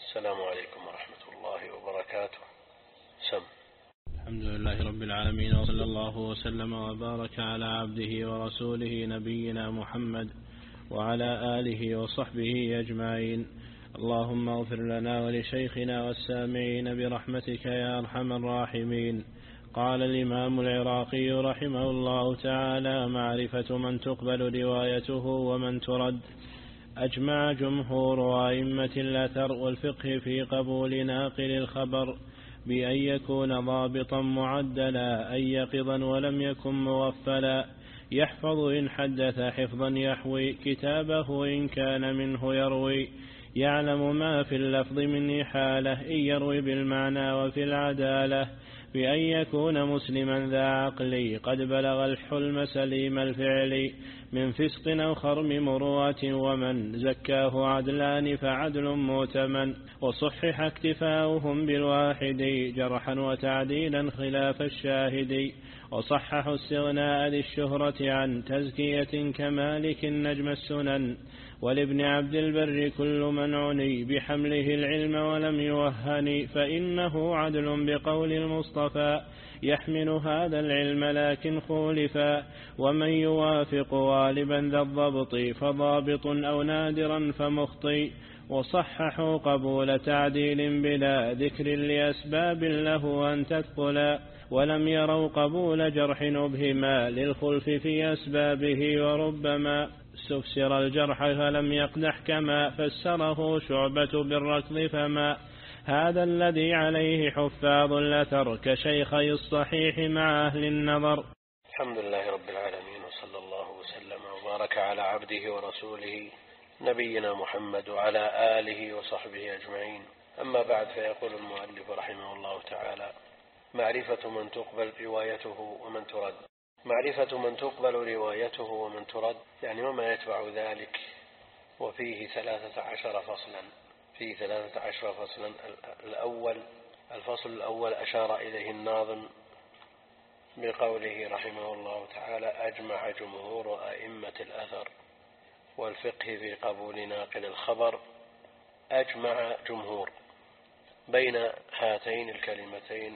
السلام عليكم ورحمة الله وبركاته. سم. الحمد لله رب العالمين، وصلى الله وسلم وبارك على عبده ورسوله نبينا محمد وعلى آله وصحبه أجمعين. اللهم اغفر لنا ولشيخنا والسامعين برحمتك يا أرحم الراحمين. قال الإمام العراقي رحمه الله تعالى: معرفة من تقبل روايته ومن ترد. أجمع جمهور أئمة الأثر والفقه في قبول ناقل الخبر بأن يكون ضابطا معدلا، أن يقظا ولم يكن مغفلا، يحفظ إن حدث حفظا يحوي كتابه إن كان منه يروي، يعلم ما في اللفظ من إحالة إن يروي بالمعنى وفي العدالة، بأن يكون مسلما ذا عقل قد بلغ الحلم سليم الفعل، من فسق أو خرم مروءة، ومن زكاه عدلان فعدل مؤتمن، وصحح اكتفاؤهم بالواحد جرحا وتعديلا خلاف الشاهد، وصححوا استغناء ذي الشهرة عن تزكية كمالك نجم السنن، ولابن عبد البر كل من عني بحمله العلم ولم يوهن، فإنه عدل بقول المصطفى يحمل هذا العلم لكن خولفا، ومن يوافق غالبا ذا الضبط فضابط أو نادرا فمخطي، وصححوا قبول تعديل بلا ذكر لأسباب له أن تثقلا، ولم يروا قبول جرح أبهما للخلف في أسبابه، وربما استفسر الجرح فلم يقدح كما فسره شعبة بالركض، فما هذا الذي عليه حفاظ الأثر كشيخي الصحيح مع أهل النظر. الحمد لله رب العالمين، وصلى الله وسلم وبارك على عبده ورسوله نبينا محمد وعلى آله وصحبه أجمعين. أما بعد، فيقول المؤلف رحمه الله تعالى: معرفة من تقبل روايته ومن ترد. معرفة من تقبل روايته ومن ترد يعني وما يتبع ذلك، وفيه 13 فصلا. فيه 13 فصلا. الفصل الأول أشار إليه الناظم بقوله رحمه الله تعالى: أجمع جمهور أئمة الأثر والفقه في قبول ناقل الخبر. أجمع جمهور، بين هاتين الكلمتين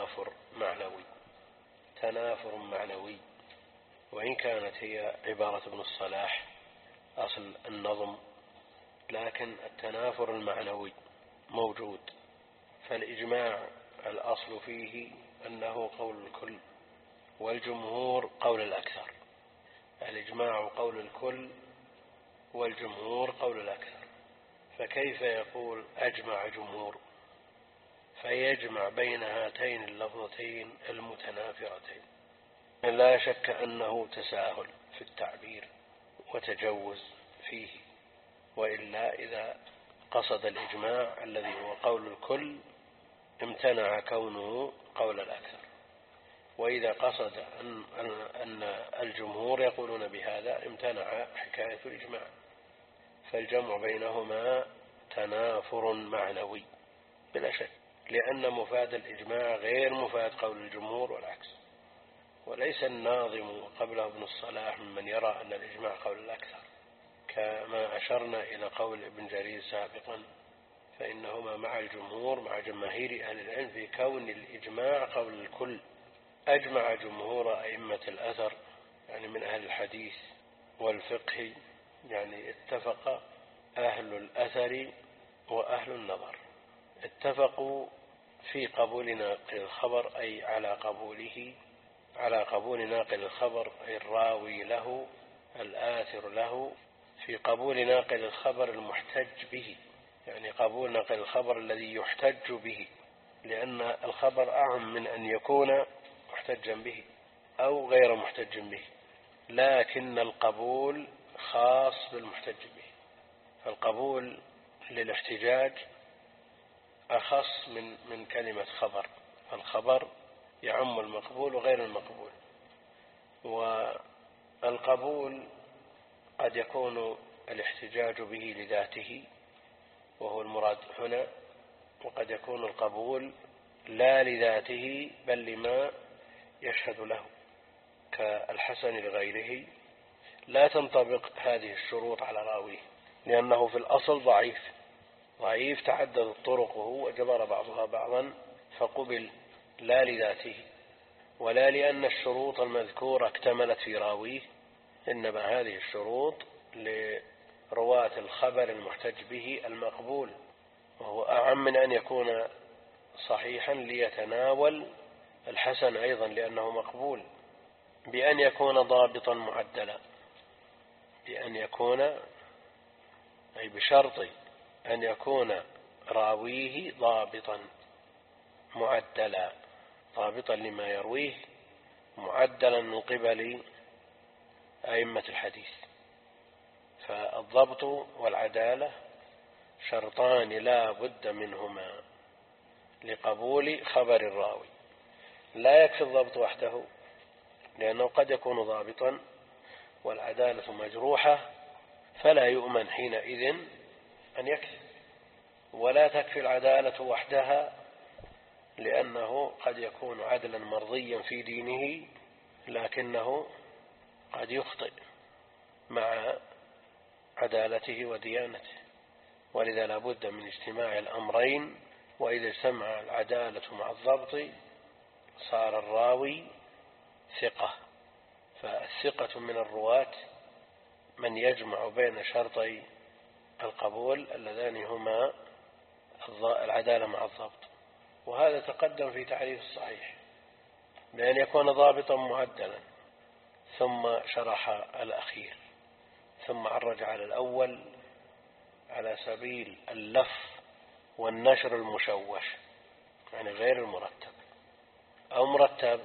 تنافر معنوي، وإن كانت هي عبارة ابن الصلاح أصل النظم، لكن التنافر المعنوي موجود. فالإجماع الأصل فيه أنه قول الكل، والجمهور قول الأكثر. الإجماع قول الكل والجمهور قول الأكثر. فكيف يقول أجمع جمهور؟ فيجمع بين هاتين اللفظتين المتنافرتين. لا شك أنه تساهل في التعبير وتجوز فيه، وإلا إذا قصد الإجماع الذي هو قول الكل امتنع كونه قول الأكثر، وإذا قصد أن الجمهور يقولون بهذا امتنع حكاية الإجماع. فالجمع بينهما تنافر معنوي بلا شك، لأن مفاد الإجماع غير مفاد قول الجمهور والعكس. وليس الناظم قبله ابن الصلاح ممن يرى أن الإجماع قول الأكثر، كما أشرنا إلى قول ابن جرير سابقا، فإنهما مع الجمهور مع جماهير أهل العلم في كون الإجماع قول الكل. أجمع جمهور أئمة الأثر يعني من أهل الحديث والفقه، يعني اتفق أهل الأثر وأهل النظر، اتفقوا في قبول ناقل الخبر، أي على قبول ناقل الخبر، أي الراوي له الآثر له، في قبول ناقل الخبر المحتج به، يعني قبول ناقل الخبر الذي يحتج به، لأن الخبر أعم من أن يكون محتجا به أو غير محتج به، لكن القبول خاص بالمحتج به. فالقبول للاحتجاج أخص من كلمة خبر، فالخبر يعم المقبول وغير المقبول. والقبول قد يكون الاحتجاج به لذاته وهو المراد هنا، وقد يكون القبول لا لذاته بل لما يشهد له كالحسن لغيره. لا تنطبق هذه الشروط على راويه، لأنه في الأصل ضعيف، ضعيف تعددت طرقه وجبر بعضها بعضا فقبل، لا لذاته ولا لأن الشروط المذكورة اكتملت في راويه، إنما هذه الشروط لرواة الخبر المحتج به المقبول، وهو أعم من أن يكون صحيحا ليتناول الحسن أيضا لأنه مقبول، بأن يكون ضابطا معدلا، بأن يكون أي بشرط أن يكون راويه ضابطا معدلا، ضابطا لما يرويه معدلا من قبل أئمة الحديث. فالضبط والعدالة شرطان لا بد منهما لقبول خبر الراوي. لا يكفي الضبط وحده لأنه قد يكون ضابطا والعدالة مجروحة فلا يؤمن حينئذ أن يكذب، ولا تكفي العدالة وحدها لأنه قد يكون عدلا مرضيا في دينه لكنه قد يخطئ مع عدالته وديانته، ولذا لا بد من اجتماع الأمرين، وإذا اجتمع العدالة مع الضبط صار الراوي ثقة. فالثقة من الرواة من يجمع بين شرطي القبول اللذان هما العدالة مع الضبط، وهذا تقدم في تعريف الصحيح بأن يكون ضابطا معدلا، ثم شرح الأخير، ثم عرج على الأول على سبيل اللف والنشر المشوش، يعني غير المرتب أو مرتب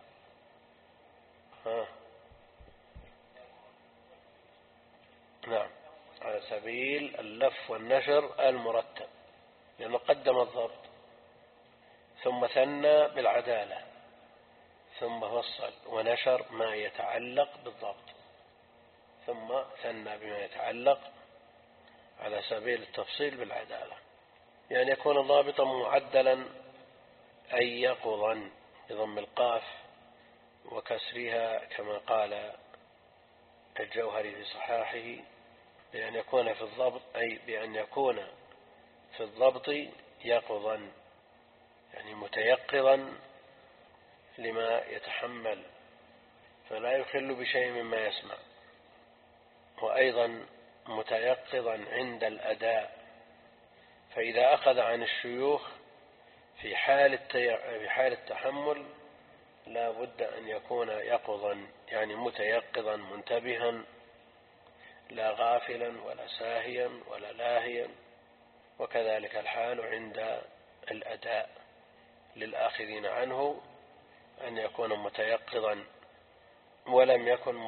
نعم، على سبيل اللف والنشر المرتب، لأنه قدم الضبط ثم ثنى بالعدالة ثم فصل ونشر ما يتعلق بالضبط ثم ثنى بما يتعلق على سبيل التفصيل بالعدالة، يعني يكون ضابطا معدلا أي يقظا بضم القاف وكسرها كما قال الجوهري في صحاحه، بأن يكون في الضبط أي بأن يكون في الضبط يقظا، يعني متيقظا لما يتحمل فلا يخل بشيء مما يسمع، وأيضا متيقظا عند الأداء، فإذا أخذ عن الشيوخ في حال التحمل لا بد أن يكون يقظا، يعني متيقظا منتبها لا غافلا ولا ساهيا ولا لاهيا، وكذلك الحال عند الأداء للآخذين عنه أن يكون متيقظا ولم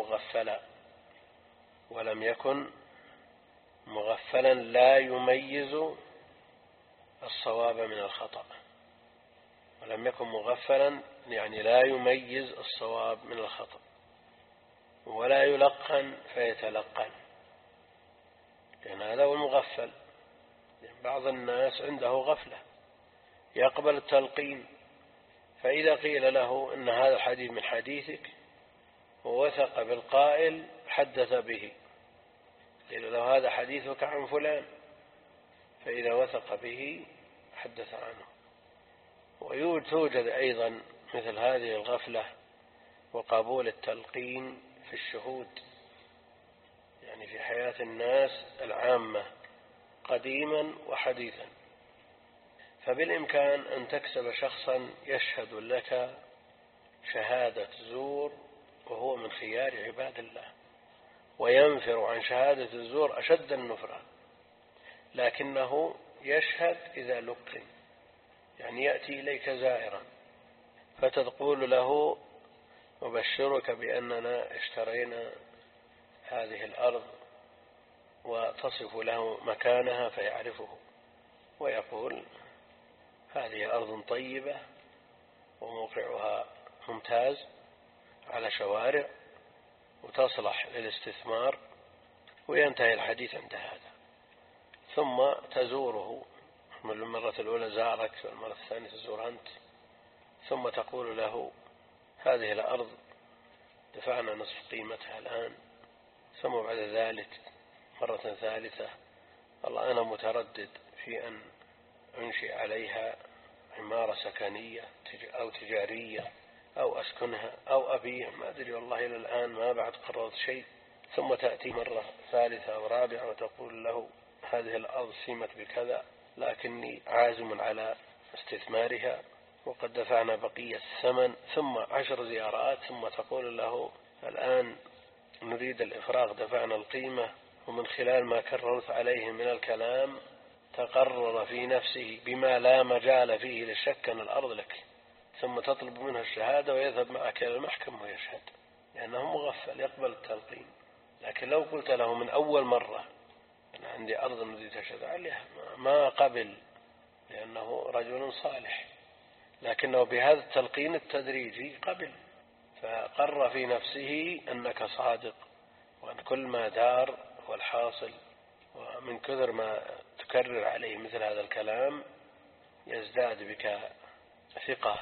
يكن مغفلا لا يميز الصواب من الخطأ، ولم يكن مغفلا يعني لا يميز الصواب من الخطأ، ولا يلقن فيتلقن، لأن هذا هو المغفل. بعض الناس عنده غفلة يقبل التلقين، فإذا قيل له إن هذا الحديث من حديثك ووثق بالقائل حدث به، قيل له هذا حديثك عن فلان، فإذا وثق به حدث عنه. ويوجد أيضا مثل هذه الغفلة وقبول التلقين في الشهود، يعني في حياة الناس العامة قديما وحديثا، فبالإمكان أن تكسب شخصا يشهد لك شهادة زور وهو من خيار عباد الله، وينفر عن شهادة الزور أشد النفرة، لكنه يشهد إذا لقن، يعني يأتي إليك زائرا فتقول له أبشرك بأننا اشترينا هذه الأرض، وتصف له مكانها فيعرفه ويقول هذه أرض طيبة وموقعها ممتاز على شوارع وتصلح للاستثمار، وينتهي الحديث عند هذا، ثم تزوره من المرة الأولى زارك والمرة الثانية تزور أنت، ثم تقول له هذه الأرض دفعنا نصف قيمتها الآن، ثم بعد ذلك مرة ثالثة والله أنا متردد في أن أنشئ عليها عمارة سكنية أو تجارية أو أسكنها أو أبيع، ما أدري والله إلى الآن ما بعد قررت شيء. ثم تأتي مرة ثالثة أو رابعة وتقول له هذه الأرض سمت بكذا لكني عازم على استثمارها وقد دفعنا بقية الثمن، ثم 10 زيارات، ثم تقول له الآن نريد الإفراغ، دفعنا القيمة. ومن خلال ما كررت عليه من الكلام تقرر في نفسه بما لا مجال فيه للشك أن الأرض لك، ثم تطلب منه الشهادة ويذهب معك إلى المحكمة ويشهد لأنه مغفل يقبل التلقين. لكن لو قلت له من أول مرة أنا عندي أرض نريد أشهد عليها ما قبل، لأنه رجل صالح، لكنه بهذا التلقين التدريجي قبل، فقر في نفسه أنك صادق وأن كل ما دار والحاصل. ومن كثر ما تكرر عليه مثل هذا الكلام يزداد بك ثقة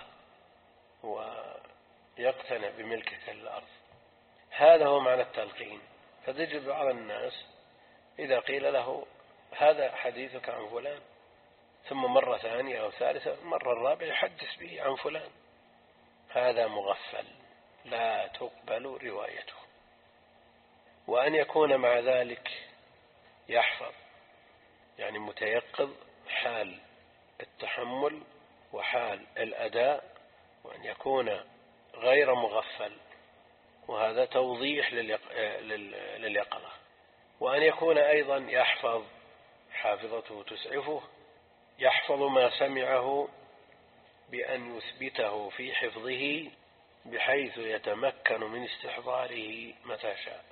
ويقتنع بملكك للأرض. هذا هو معنى التلقين. فتجد بعض الناس إذا قيل له هذا حديثك عن فلان، ثم مرة ثانية أو ثالثة مرة الرابعة يحدث به عن فلان، هذا مغفل لا تقبل روايته. وأن يكون مع ذلك يحفظ، يعني متيقظ حال التحمل وحال الأداء، وأن يكون غير مغفل، وهذا توضيح لليقظة. وأن يكون أيضا يحفظ، حافظته تسعفه، يحفظ ما سمعه بأن يثبته في حفظه بحيث يتمكن من استحضاره متى شاء،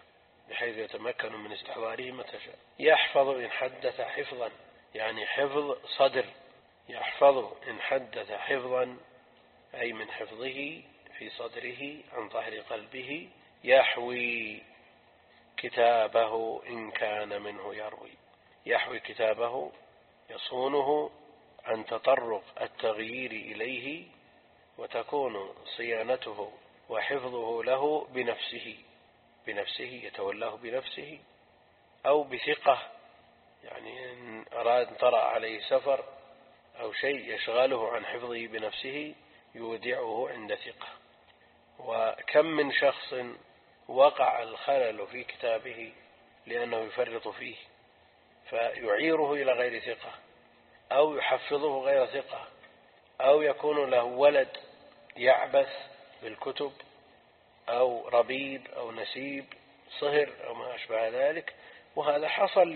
يحفظ إن حدث حفظا، يعني حفظ صدر، يحفظ إن حدث حفظا أي من حفظه في صدره عن ظهر قلبه، يحوي كتابه إن كان منه يروي، يحوي كتابه يصونه عن تطرق التغيير إليه، وتكون صيانته وحفظه له بنفسه يتولاه بنفسه أو بثقة، يعني إن أراد طرأ عليه سفر أو شيء يشغله عن حفظه بنفسه يودعه عند ثقة. وكم من شخص وقع الخلل في كتابه لأنه يفرط فيه فيعيره إلى غير ثقة، أو يحفظه غير ثقة، أو يكون له ولد يعبث بالكتب، أو ربيب أو نسيب صهر أو ما أشبه ذلك. وهذا حصل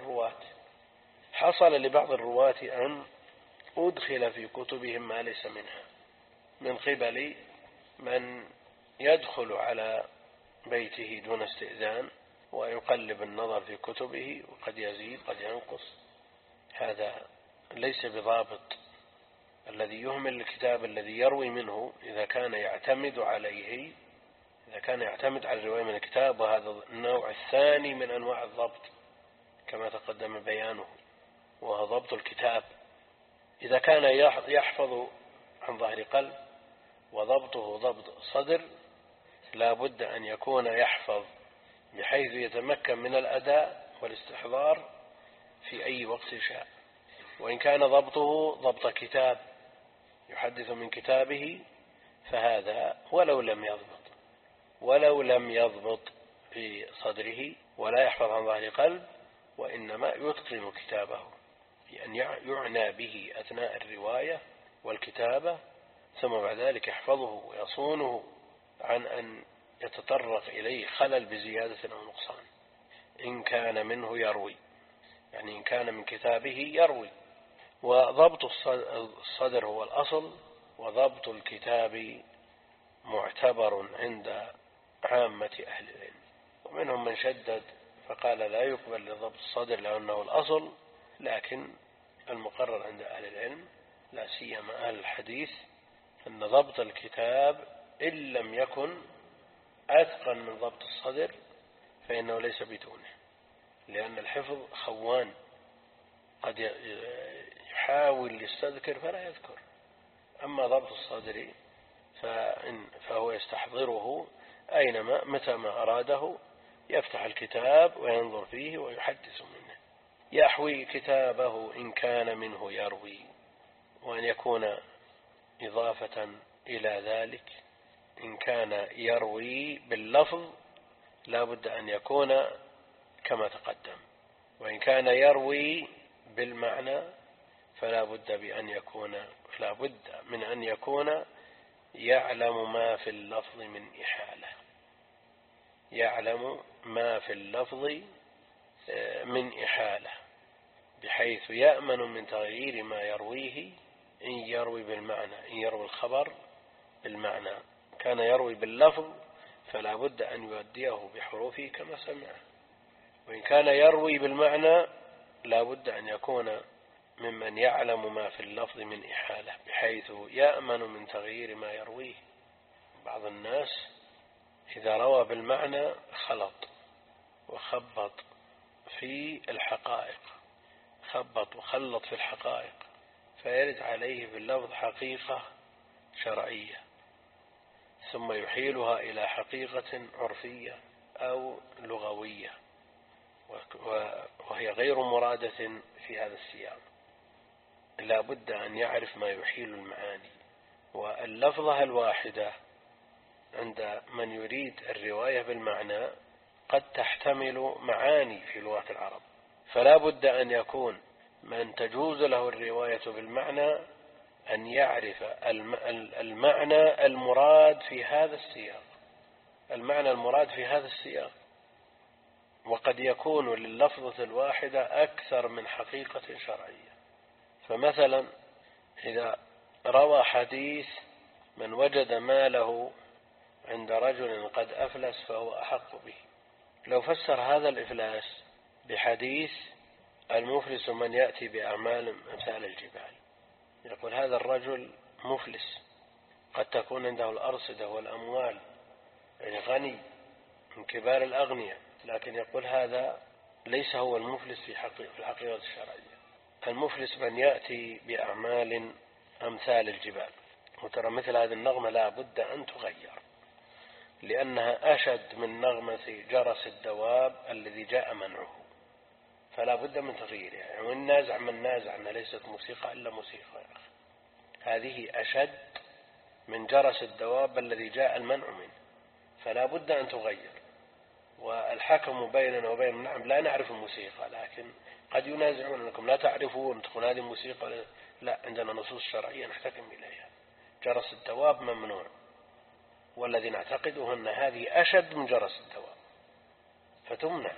لبعض الرواة أن أدخل في كتبهم ما ليس منها من قبل من يدخل على بيته دون استئذان ويقلب النظر في كتبه، وقد يزيد قد ينقص. هذا ليس بضابط. الذي يهمل الكتاب الذي يروي منه إذا كان يعتمد على الرواية من الكتاب، وهذا النوع الثاني من أنواع الضبط كما تقدم بيانه، وهو ضبط الكتاب. إذا كان يحفظ عن ظهر قلب وضبطه ضبط صدر، لا بد أن يكون يحفظ بحيث يتمكن من الأداء والاستحضار في أي وقت شاء. وإن كان ضبطه ضبط كتاب يحدث من كتابه فهذا ولو لم يضبط في صدره ولا يحفظ عن ظهر قلب، وإنما يتقن كتابه بأن يعنى به أثناء الرواية والكتابة، ثم بعد ذلك يحفظه ويصونه عن أن يتطرق إليه خلل بزيادة أو نقصان. إن كان منه يروي، يعني إن كان من كتابه يروي. وضبط الصدر هو الأصل، وضبط الكتاب معتبر عند عامة أهل العلم. ومنهم من شدد فقال لا يقبل لضبط الصدر لأنه الأصل، لكن المقرر عند أهل العلم لا سيما أهل الحديث أن ضبط الكتاب إن لم يكن أتقن من ضبط الصدر فإنه ليس بدونه، لأن الحفظ خوان، قد يحاول يستذكر فلا يذكر. أما ضبط الصدر فهو يستحضره أينما متى ما أراده، يفتح الكتاب وينظر فيه ويحدث منه. يحوي كتابه إن كان منه يروي، وأن يكون إضافة إلى ذلك إن كان يروي باللفظ لا بد أن يكون كما تقدم، وإن كان يروي بالمعنى فلا بد من أن يكون يعلم ما في اللفظ من إحالة، يعلم ما في اللفظ من إحالة، بحيث يأمن من تغيير ما يرويه إن يروي بالمعنى، إن يروي الخبر بالمعنى. كان يروي باللفظ فلا بد أن يؤديه بحروفه كما سمعه، وإن كان يروي بالمعنى لا بد أن يكون ممن يعلم ما في اللفظ من إحالة، بحيث يأمن من تغيير ما يرويه. بعض الناس إذا روى بالمعنى خلط وخبط في الحقائق، خبط وخلط في الحقائق، فيرد عليه باللفظ حقيقة شرعية ثم يحيلها إلى حقيقة عرفية أو لغوية، وهي غير مرادة في هذا السياق. لا بد أن يعرف ما يحيل المعاني. واللفظة الواحدة عند من يريد الرواية بالمعنى قد تحتمل معاني في لغة العرب، فلا بد أن يكون من تجوز له الرواية بالمعنى أن يعرف المعنى المراد في هذا السياق، المعنى المراد في هذا السياق. وقد يكون لللفظة الواحدة أكثر من حقيقة شرعية. فمثلا إذا روى حديث من وجد ماله عند رجل قد أفلس فهو أحق به، لو فسر هذا الإفلاس بحديث المفلس من يأتي بأعمال أمثال الجبال، يقول هذا الرجل مفلس، قد تكون عنده الأرصدة والأموال، يعني غني من كبار الأغنياء، لكن يقول هذا ليس هو المفلس في الحقيقة الشرعية. المفلس من يأتي بأعمال أمثال الجبال. وترى مثل هذه النغمة لا بد أن تغير، لأنها أشد من نغمة جرس الدواب الذي جاء منعه، فلا بد من تغييرها. يعني والنازع من نازع أنها ليست موسيقى إلا موسيقى يا أخي، هذه أشد من جرس الدواب الذي جاء المنع منه، فلا بد أن تغير. والحكم بيننا وبين نعم لا نعرف الموسيقى، لكن قد ينازعون أنكم لا تعرفون تكون هذه موسيقى، لا، عندنا نصوص شرعية نحتكم إليها. جرس الدواب ممنوع، والذي نعتقده أن هذه أشد من جرس الدواب فتمنع.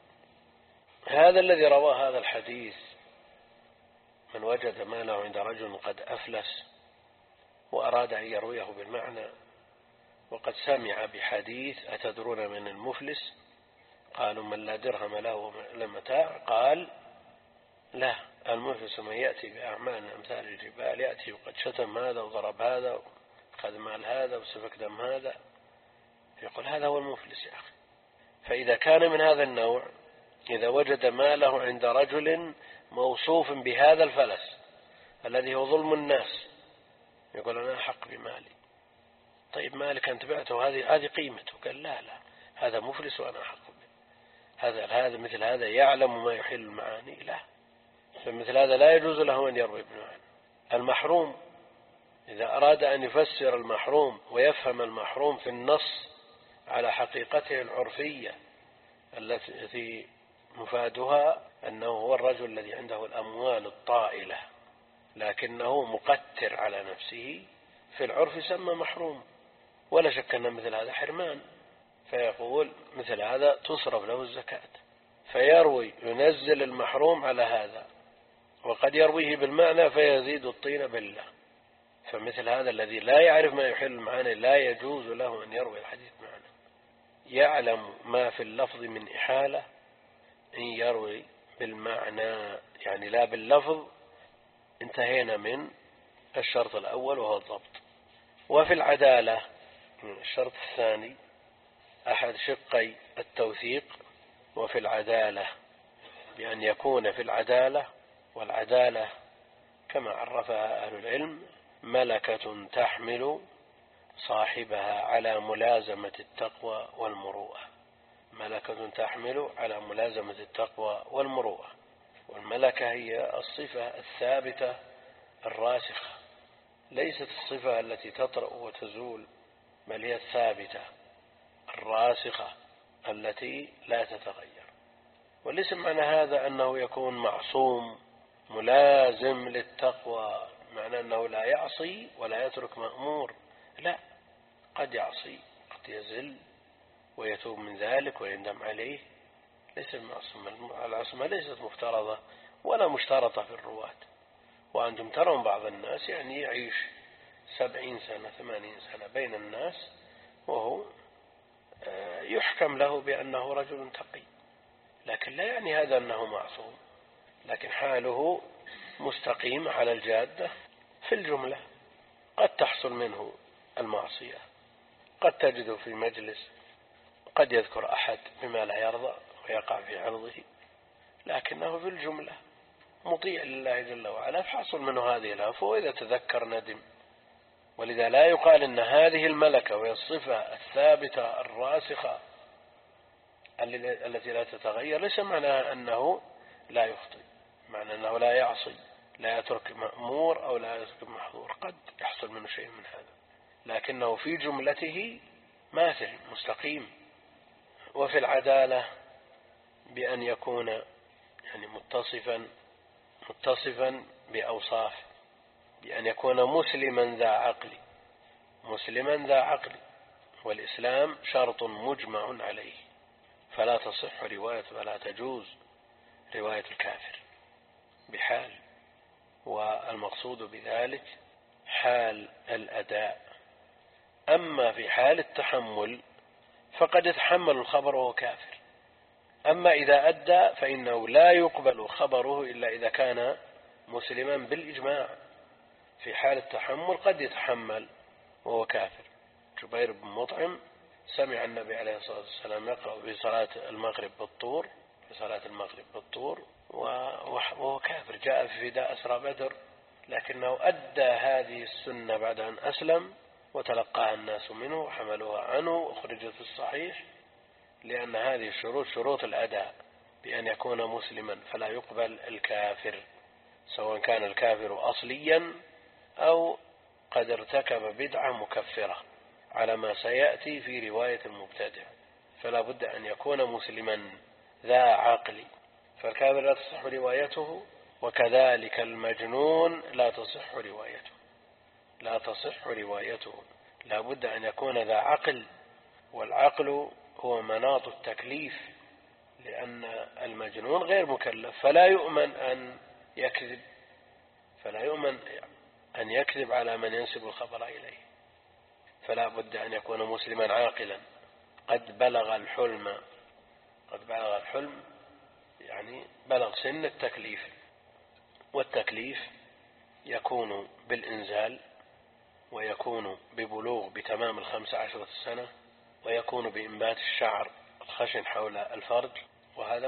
هذا الذي روى هذا الحديث من وجد ماله عند رجل قد أفلس وأراد أن يرويه بالمعنى، وقد سمع بحديث أتدرون من المفلس؟ قالوا من لا درهم له ولا متاع. قال لا، المفلس من يأتي بأعمال أمثال الجبال، يأتي وقد شتم هذا وضرب هذا وخذ مال هذا وسفك دم هذا، يقول هذا هو المفلس يا أخي. فإذا كان من هذا النوع، إذا وجد ماله عند رجل موصوف بهذا الفلس الذي هو ظلم الناس، يقول أنا أحق بمالي. طيب مالك أنت بعته، هذه قيمته. قال لا، هذا مفلس وأنا أحق به. هذا مثل هذا يعلم ما يحل المعاني؟ لا، فمثل هذا لا يجوز له أن يروي بالمعنى. المحروم إذا أراد أن يفسر المحروم ويفهم المحروم في النص على حقيقته العرفية التي مفادها أنه هو الرجل الذي عنده الأموال الطائلة لكنه مقتر على نفسه، في العرف سمى محروم، ولا شك أن مثل هذا حرمان، فيقول مثل هذا تصرف له الزكاة. فيروي ينزل المحروم على هذا، وقد يرويه بالمعنى فيزيد الطين بالله. فمثل هذا الذي لا يعرف ما يحل المعاني لا يجوز له أن يروي الحديث معنى. يعلم ما في اللفظ من إحالة إن يروي بالمعنى، يعني لا باللفظ. انتهينا من الشرط الأول وهو الضبط. وفي العدالة الشرط الثاني أحد شقي التوثيق. وفي العدالة بأن يكون في العدالة، والعدالة كما عرفها أهل العلم ملكة تحمل صاحبها على ملازمة التقوى والمروءة، ملكة تحمل على ملازمة التقوى والمروءة. والملكة هي الصفة الثابتة الراسخة، ليست الصفة التي تطرأ وتزول، بل هي الثابتة الراسخة التي لا تتغير. وليس معنى هذا أنه يكون معصوم ملازم للتقوى، معنى أنه لا يعصي ولا يترك مأمور، لا، قد يعصي، قد يزل ويتوب من ذلك ويندم عليه، ليس المعصوم. العصمة ليست مفترضة ولا مشترطة في الرواة. وأنتم ترون بعض الناس يعني يعيش 70 سنة 80 سنة بين الناس وهو يحكم له بأنه رجل تقي، لكن لا يعني هذا أنه معصوم، لكن حاله مستقيم على الجادة في الجملة. قد تحصل منه المعصية، قد تجده في مجلس قد يذكر أحد بما لا يرضى ويقع في عرضه، لكنه في الجملة مطيع لله جل وعلا، فحصل منه هذه الهفوة وإذا تذكر ندم. ولذا لا يقال إن هذه الملكة وهي الصفة الثابتة الراسخة التي لا تتغير ليس معناها أنه لا يخطئ، معنى أنه لا يعصي، لا يترك مأمور أو لا يترك محظور، قد يحصل منه شيء من هذا، لكنه في جملته ماثل مستقيم. وفي العدالة بأن يكون يعني متصفا بأوصاف، بأن يكون مسلما ذا عقل، والإسلام شرط مجمع عليه، فلا تصح رواية ولا تجوز رواية الكافر بحال. والمقصود بذلك حال الأداء. أما في حال التحمل فقد يتحمل الخبر وهو كافر، أما إذا أدى فإنه لا يقبل خبره إلا إذا كان مسلما بالإجماع. في حال التحمل قد يتحمل وهو كافر. جبير بن مطعم سمع النبي عليه الصلاة والسلام يقرأ في صلاة المغرب بالطور وهو كافر، جاء في فداء أسرى بدر، لكنه أدى هذه السنة بعد أن أسلم وتلقاها الناس منه وحملوها عنه وأخرجت في الصحيح، لأن هذه الشروط شروط الأداء، بأن يكون مسلما، فلا يقبل الكافر سواء كان الكافر أصليا أو قد ارتكب بدعة مكفرة على ما سيأتي في رواية المبتدع، فلا بد أن يكون مسلما ذا عقل، فالكافر لا تصح روايته، وكذلك المجنون لا تصح روايته، لا بد أن يكون ذا عقل، والعقل هو مناط التكليف، لأن المجنون غير مكلف، فلا يؤمن أن يكذب على من ينسب الخبر إليه، فلا بد أن يكون مسلما عاقلا قد بلغ الحلم يعني بلغ سن التكليف، والتكليف يكون بالإنزال، ويكون ببلوغ بتمام 15 سنة، ويكون بإنبات الشعر الخشن حول الفرج، وهذا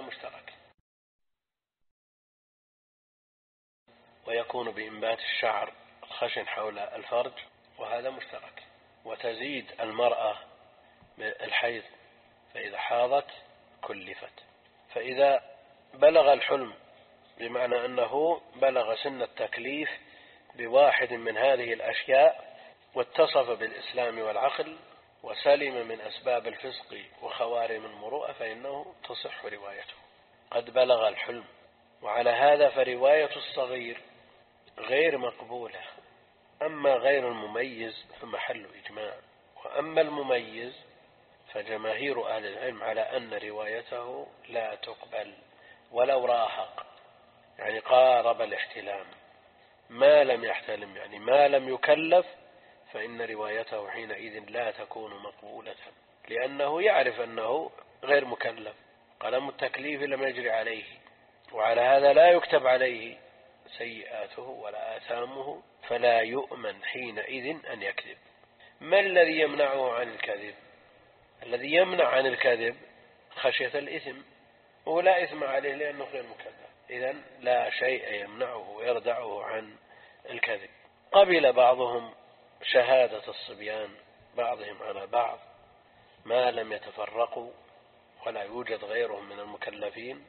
مشترك. وتزيد المرأة الحيض، فإذا حاضت كلفت. فإذا بلغ الحلم بمعنى أنه بلغ سن التكليف بواحد من هذه الأشياء واتصف بالإسلام والعقل وسلم من أسباب الفسق وخوارم المروءة فإنه تصح روايته، قد بلغ الحلم. وعلى هذا فرواية الصغير غير مقبولة. أما غير المميز فمحل إجماع، وأما المميز فجماهير أهل العلم على أن روايته لا تقبل ولو راهق، يعني قارب الاحتلام، ما لم يحتلم يعني ما لم يكلف، فإن روايته حينئذ لا تكون مقبولة، لأنه يعرف أنه غير مكلف، قلم التكليف لم يجري عليه، وعلى هذا لا يكتب عليه سيئاته ولا آثامه، فلا يؤمن حينئذ أن يكذب. ما الذي يمنعه عن الكذب؟ الذي يمنع عن الكذب خشية الإثم، ولا إثم عليه لأنه غير مكلف، إذن لا شيء يمنعه ويردعه عن الكذب. قبل بعضهم شهادة الصبيان بعضهم على بعض ما لم يتفرقوا ولا يوجد غيرهم من المكلفين،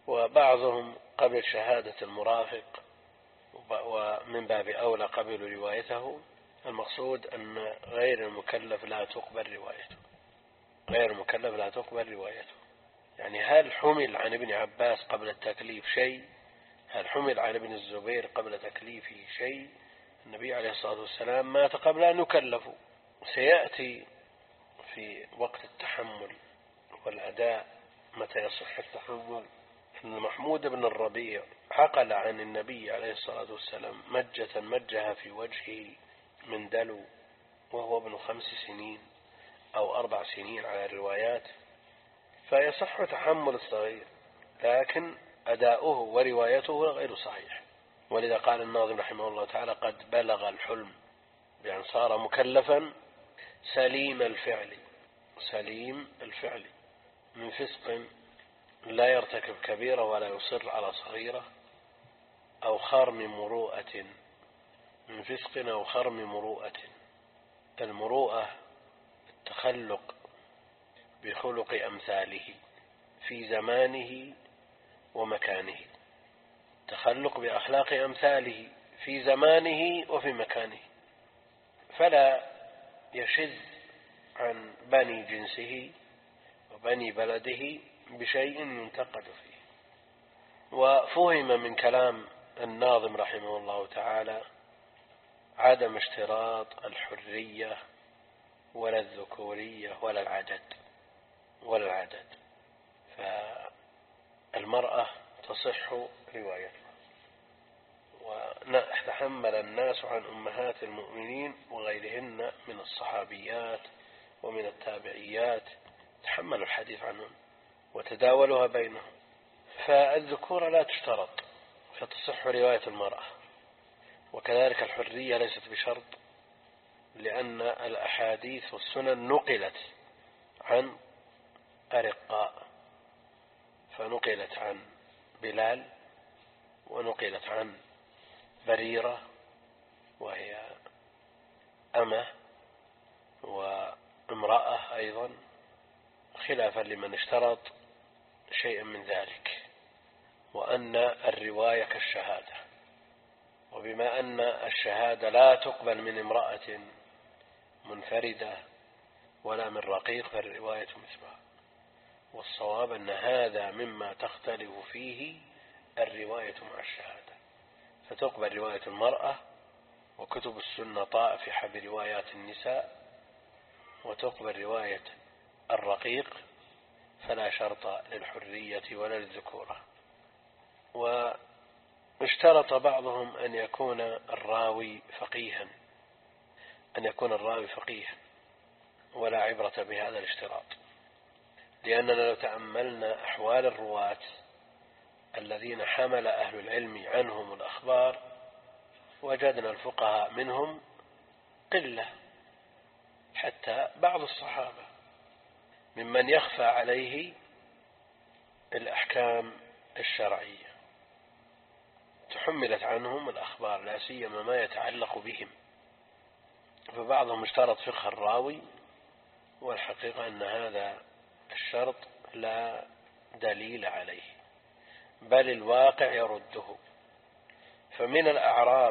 وبعضهم قبل شهادة المرافق، ومن باب أولى قبل روايته. المقصود أن غير المكلف لا تقبل روايته، غير المكلف لا تقبل روايته. يعني هل حمل عن ابن عباس قبل التكليف شيء؟ هل حمل عن ابن الزبير قبل تكليفه شيء؟ النبي عليه الصلاة والسلام مات قبل أن يكلفوا. سيأتي في وقت التحمل والأداء متى يصح التحمل. إن محمود بن الربيع عقل عن النبي عليه الصلاة والسلام مجة مجها في وجهه من دلو وهو ابن 5 سنين أو 4 سنين على الروايات، فيصح تحمل الصغير، لكن أداؤه وروايته غير صحيح. ولذا قال الناظم رحمه الله تعالى: قد بلغ الحلم، بأن صار مكلفا سليم الفعل، سليم الفعل من فسق لا يرتكب كبيرة ولا يصر على صغيرة، أو خرم مروءة، من فسق أو خرم مروءة. المروءة التخلق بخلق أمثاله في زمانه ومكانه، تخلق بأخلاق أمثاله في زمانه وفي مكانه، فلا يشذ عن بني جنسه وبني بلده بشيء ينتقد فيه. وفهم من كلام الناظم رحمه الله تعالى عدم اشتراط الحرية ولا الذكورية ولا العدد، فالمرأة تصح روايتها. وتحمل الناس عن أمهات المؤمنين وغيرهن من الصحابيات ومن التابعيات، تحملوا الحديث عنهم وتداولها بينهم. فالذكورة لا تشترط فتصح رواية المرأة، وكذلك الحرية ليست بشرط، لأن الأحاديث والسنن نقلت عن أرقاء، فنقلت عن بلال، ونقلت عن بريرة وهي أمة وامرأة أيضا، خلافا لمن اشترط شيئا من ذلك، وأن الرواية كالشهادة. وبما أن الشهادة لا تقبل من امرأة منفردة ولا من رقيق فالرواية مثلها. والصواب أن هذا مما تختلف فيه الرواية مع الشهادة، فتقبل رواية المرأة وكتب السنة طائفة بروايات النساء، وتقبل رواية الرقيق فلا شرط للحرية ولا للذكورة. واشترط بعضهم أن يكون الراوي فقيها، ولا عبرة بهذا الاشتراط، لأننا لو تأملنا أحوال الرواة الذين حمل أهل العلم عنهم الأخبار وجدنا الفقهاء منهم قلة، حتى بعض الصحابة ممن يخفى عليه الأحكام الشرعية تحملت عنهم الأخبار، لا سيما ما يتعلق بهم، فبعضهم اشترط فقه الراوي، والحقيقة أن هذا الشرط لا دليل عليه، بل الواقع يرده. فمن الأعراب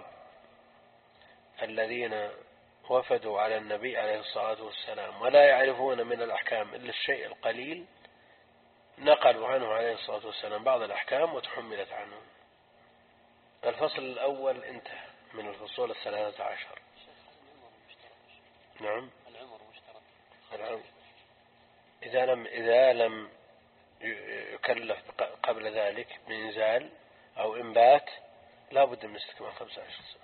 الذين وفدوا على النبي عليه الصلاة والسلام ولا يعرفون من الأحكام إلا الشيء القليل، نقلوا عنه عليه الصلاة والسلام بعض الأحكام وتحملت عنه. الفصل الأول انتهى من الفصول 13. نعم، العمر إذا لم يكلف قبل ذلك بإنزال أو إنبات لا بد من استكمال 15 سنة.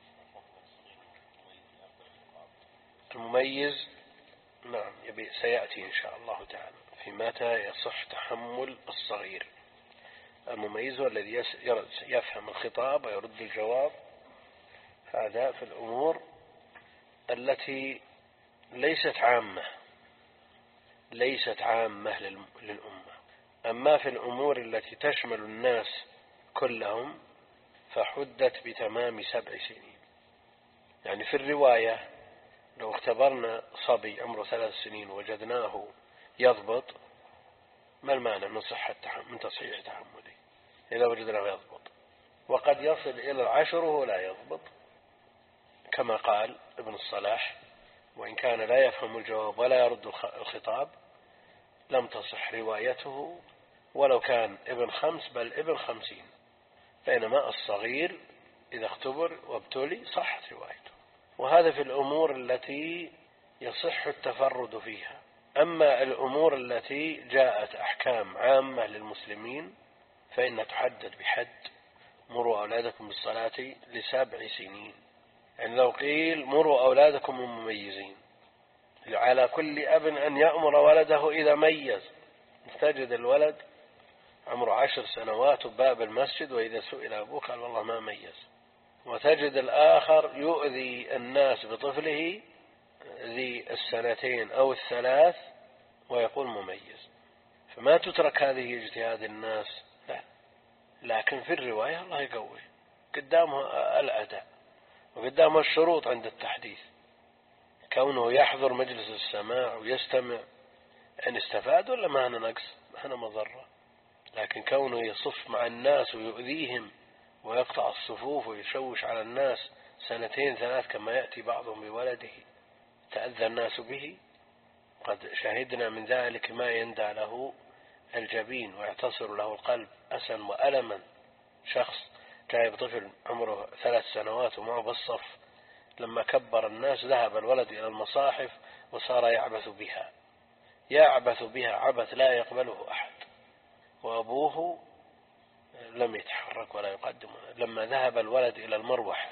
المميز نعم سيأتي إن شاء الله تعالى في متى يصح تحمل الصغير. المميز هو الذي يفهم الخطاب ويرد الجواب، هذا في الأمور التي ليست عامة للأمة. أما في الأمور التي تشمل الناس كلهم فحدت بتمام 7 سنين. يعني في الرواية لو اختبرنا صبي عمره 3 سنين وجدناه يضبط، ما المانع من تصحيح تحمله؟ إذا وجدنا ما يضبط، وقد يصل إلى 10 وهو لا يضبط، كما قال ابن الصلاح: وإن كان لا يفهم الجواب ولا يرد الخطاب لم تصح روايته ولو كان ابن 5 بل ابن 50، بينما الصغير إذا اختبر وابتلي صحت روايته. وهذا في الأمور التي يصح التفرد فيها. أما الأمور التي جاءت أحكام عامة للمسلمين فإن تحدد بحد: مروا أولادكم بالصلاة ل7 سنين. يعني لو قيل مروا أولادكم مميزين، على كل أب أن يأمر ولده إذا ميز. تجد الولد عمره 10 سنوات بباب المسجد وإذا سئل أبوه قال والله ما ميز، وتجد الآخر يؤذي الناس بطفله ذي 2 أو 3 ويقول مميز. فما تترك هذه اجتهاد الناس، لا، لكن في الرواية الله يقوي قدامه الأداء وقدامه الشروط عند التحديث، كونه يحضر مجلس السماع ويستمع أن استفاد ولا ما أنا نقص، ما أنا مضرة. لكن كونه يصف مع الناس ويؤذيهم ويقطع الصفوف ويشوش على الناس 2 3 كما يأتي بعضهم بولده تأذى الناس به، قد شهدنا من ذلك ما يندى له الجبين ويعتصر له القلب أسا وألما. شخص جايب طفل عمره 3 سنوات ومعه بالصف، لما كبر الناس ذهب الولد إلى المصاحف وصار يعبث بها عبث لا يقبله أحد، وأبوه لم يتحرك ولا يقدم. لما ذهب الولد إلى المروحة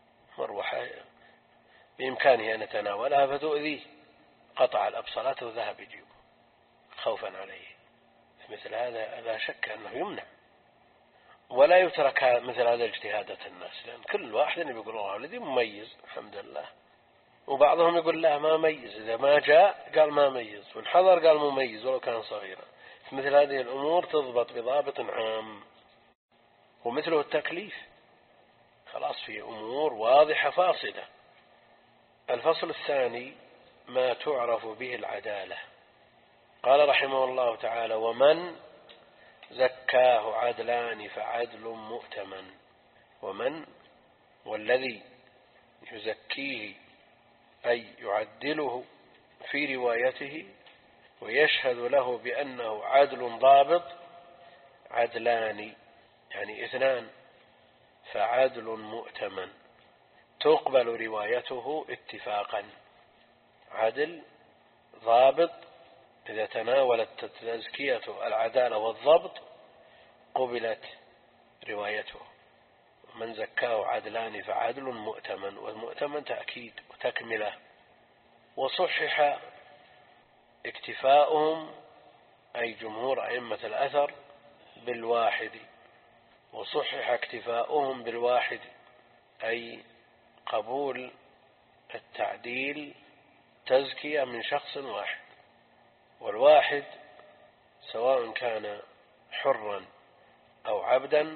بإمكانه أن يتناولها فتؤذيه، قطع الأب صلاته وذهب يجيبه خوفا عليه. مثل هذا لا شك أنه يمنع، ولا يترك مثل هذا اجتهادات الناس، لأن كل واحد يقول الله الذي مميز الحمد لله، وبعضهم يقول لا ما ميز، إذا ما جاء قال ما ميز، وإن حضر قال مميز ولو كان صغيرا. مثل هذه الأمور تضبط بضابط عام. ومثله التكليف، خلاص في أمور واضحة فاصلة. الفصل الثاني ما تعرف به العدالة. قال رحمه الله تعالى: ومن زكاه عدلان فعدل مؤتمن. ومن والذي يزكيه أي يعدله في روايته ويشهد له بأنه عدل ضابط، عدلان يعني 2، فعدل مؤتمن تقبل روايته اتفاقا. عدل ضابط إذا تناولت تزكية العدالة والضبط قبلت روايته. من زكاه عدلان فعدل مؤتمن، والمؤتمن تأكيد وتكملة. وصحح اكتفاؤهم أي جمهور أئمة الأثر بالواحد، وصحح اكتفاؤهم بالواحد أي قبول التعديل تزكية من شخص واحد، والواحد سواء كان حرا أو عبدا،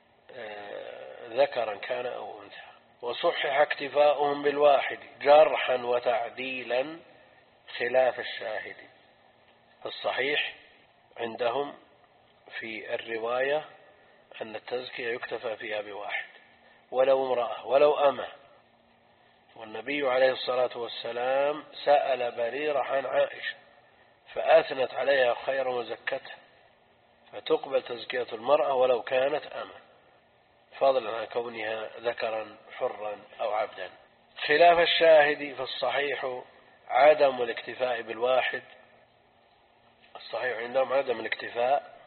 ذكرا كان أو أنثى. وصحح اكتفاؤهم بالواحد جرحا وتعديلا خلاف الشاهد. الصحيح عندهم في الرواية أن التزكية يكتفى فيها بواحد ولو امرأة ولو أمة. والنبي عليه الصلاة والسلام سأل بريرة عن عائشة فأثنت عليها خيرا وزكتها، فتقبل تزكية المرأة ولو كانت أمة، فضلا عن كونها ذكرا حرا أو عبدا. خلاف الشاهد فالصحيح عدم الاكتفاء بالواحد. الصحيح عندهم عدم الاكتفاء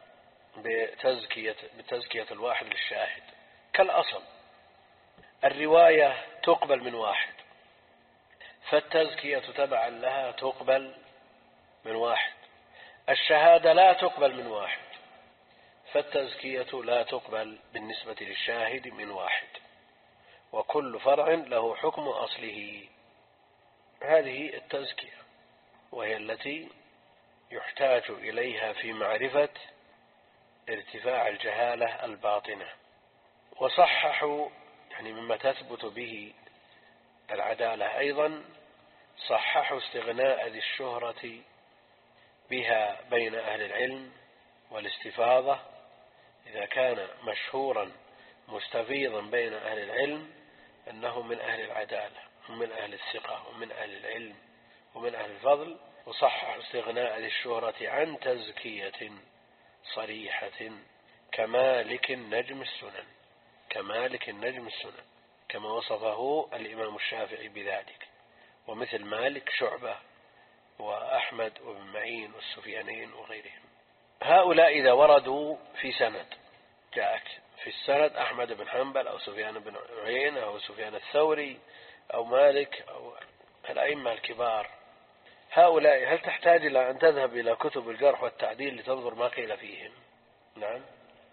بتزكية الواحد للشاهد. كالأصل الرواية تقبل من واحد، فالتزكية تبعا لها تقبل من واحد. الشهادة لا تقبل من واحد، فالتزكية لا تقبل بالنسبة للشاهد من واحد. وكل فرع له حكم أصله. هذه التزكية وهي التي يحتاج إليها في معرفة ارتفاع الجهالة الباطنة. وصححوا يعني مما تثبت به العدالة أيضا، صححوا استغناء ذي الشهرة بها بين أهل العلم والاستفاضة إذا كان مشهورا مستفيضا بين أهل العلم أنه من أهل العدالة ومن أهل الثقة ومن أهل العلم ومن أهل الفضل، وصح استغناء ذي الشهرة عن تزكية صريحة كمالك النجم السنن، كمالك النجم السنن كما وصفه الإمام الشافعي بذلك، ومثل مالك شعبة وأحمد وابن معين والسفيانين وغيرهم. هؤلاء إذا وردوا في سند، جاءك في السند أحمد بن حنبل أو سفيان بن عيينة أو سفيان الثوري أو مالك أو الأئمة الكبار، هؤلاء هل تحتاج إلى أن تذهب إلى كتب الجرح والتعديل لتنظر ما قيل فيهم؟ نعم،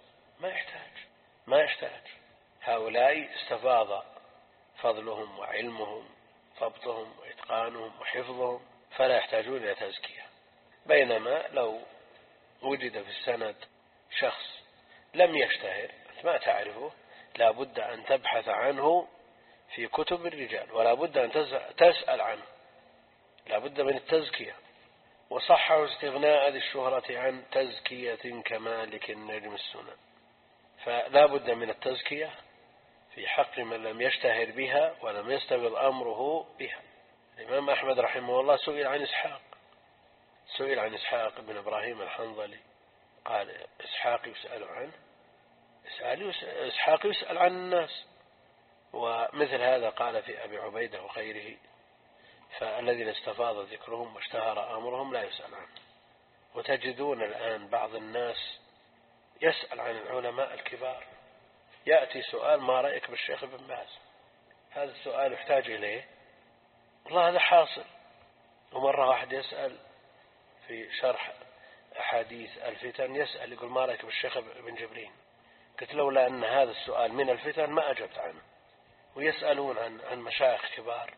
ما يحتاج. هؤلاء استفاض فضلهم وعلمهم ضبطهم وإتقانهم وحفظهم، فلا يحتاجون إلى تزكية. بينما لو وجد في السند شخص لم يشتهر ما تعرفه، لا بد أن تبحث عنه في كتب الرجال، ولا بد أن تسأل عنه، لا بد من التزكية. وصحه استغناء ذي الشهرة عن تزكية كمالك النجم السنن، فلا بد من التزكية في حق من لم يشتهر بها ولم يستبض أمره بها. الإمام أحمد رحمه الله سئل عن إسحاق بن إبراهيم الحنظلي، قال إسحاق يسأل عنه، إسحاق يسأل عن الناس. ومثل هذا قال في أبي عبيدة وغيره، فالذين استفاض ذكرهم واشتهر أمرهم لا يسأل عنه. وتجدون الآن بعض الناس يسأل عن العلماء الكبار، يأتي سؤال ما رأيك بالشيخ ابن باز، هذا السؤال يحتاج إليه، والله هذا حاصل. ومرة واحد يسأل في شرح أحاديث الفتن، يسأل يقول ما رأيك بالشيخ ابن جبرين، قلت لولا أن هذا السؤال من الفتن ما أجبت عنه. ويسألون عن مشايخ كبار،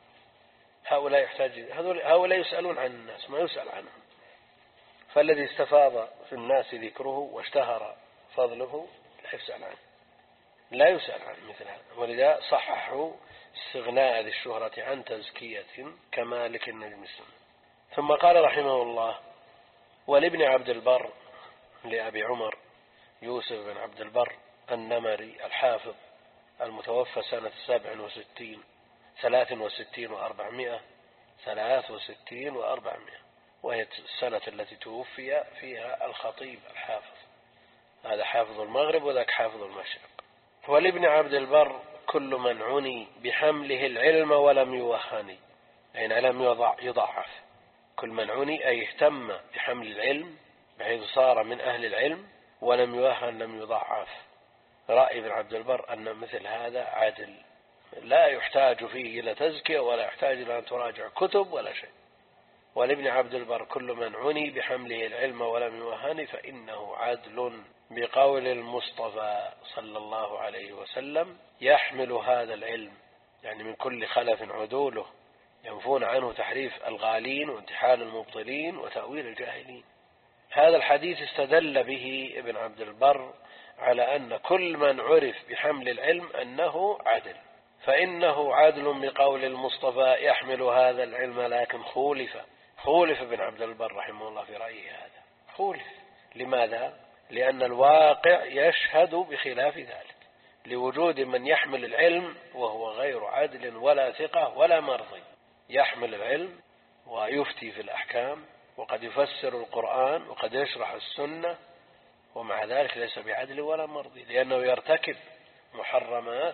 هؤلاء يسألون عن الناس ما يسأل عنهم. فالذي استفاض في الناس ذكره واشتهر فضله لا يسأل عنه مثل هذا. ولذا صححوا استغناء ذي الشهرة عن تزكية كمالك النجم السنن. ثم قال رحمه الله: ولابن عبد البر لأبي عمر يوسف بن عبد البر النمري الحافظ المتوفى سنة 63 و400، وهي السنة التي توفي فيها الخطيب الحافظ، هذا حافظ المغرب وذاك حافظ المشرق. ولابن عبد البر كل من عني بحمله العلم ولم يوهن، يعني لم يضعف. كل من عني أي اهتم بحمل العلم بحيث صار من أهل العلم ولم يوهن لم يضعف. رأي ابن عبد البر أن مثل هذا عدل، لا يحتاج فيه إلى تزكية ولا يحتاج إلى أن تراجع كتب ولا شيء. ولابن عبد البر كل من عني بحمله العلم ولم يوهن فإنه عدل بقول المصطفى صلى الله عليه وسلم: يحمل هذا العلم، يعني من كل خلف عدوله ينفون عنه تحريف الغالين وانتحال المبطلين وتأويل الجاهلين. هذا الحديث استدل به ابن عبد البر على أن كل من عرف بحمل العلم أنه عدل، فإنه عدل بقول المصطفى يحمل هذا العلم. لكن خولف ابن عبد البر رحمه الله في رأيه هذا، خولف. لماذا؟ لأن الواقع يشهد بخلاف ذلك، لوجود من يحمل العلم وهو غير عدل ولا ثقة ولا مرضي، يحمل العلم ويفتي في الأحكام وقد يفسر القرآن وقد يشرح السنة، ومع ذلك ليس بعدل ولا مرضي، لأنه يرتكب محرمات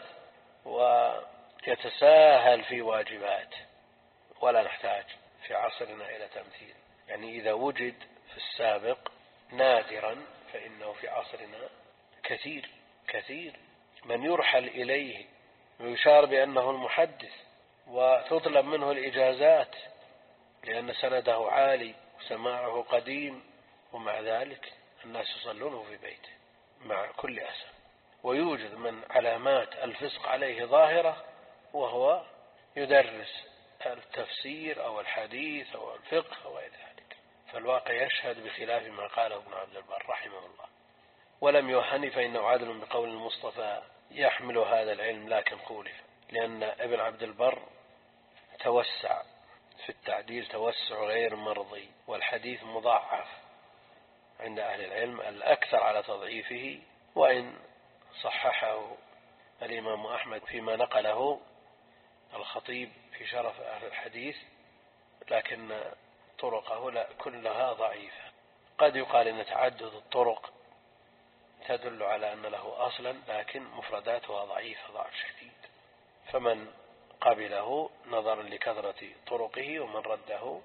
ويتساهل في واجبات. ولا نحتاج في عصرنا إلى تمثيل، يعني إذا وجد في السابق نادرا فإنه في عصرنا كثير من يرحل إليه ويشار بأنه المحدث وتطلب منه الإجازات لأن سنده عالي وسماعه قديم، ومع ذلك الناس يصلونه في بيته مع كل أسف. ويوجد من علامات الفسق عليه ظاهرة وهو يدرس التفسير أو الحديث أو الفقه أو غير ذلك. فالواقع يشهد بخلاف ما قاله ابن عبد البر رحمه الله. ولم يوهن فإنه عادل بقول المصطفى يحمل هذا العلم، لكن خولف، لأن ابن عبد البر توسع في التعديل توسع غير مرضي، والحديث مضاعف عند أهل العلم. الأكثر على تضعيفه وإن صححه الإمام أحمد فيما نقله الخطيب في شرف أهل الحديث، لكن طرقه لا كلها ضعيفة. قد يقال إن تعدد الطرق تدل على أن له أصلا، لكن مفرداتها ضعيفة ضعف شديد، فمن قبله نظرا لكثرة طرقه، ومن رده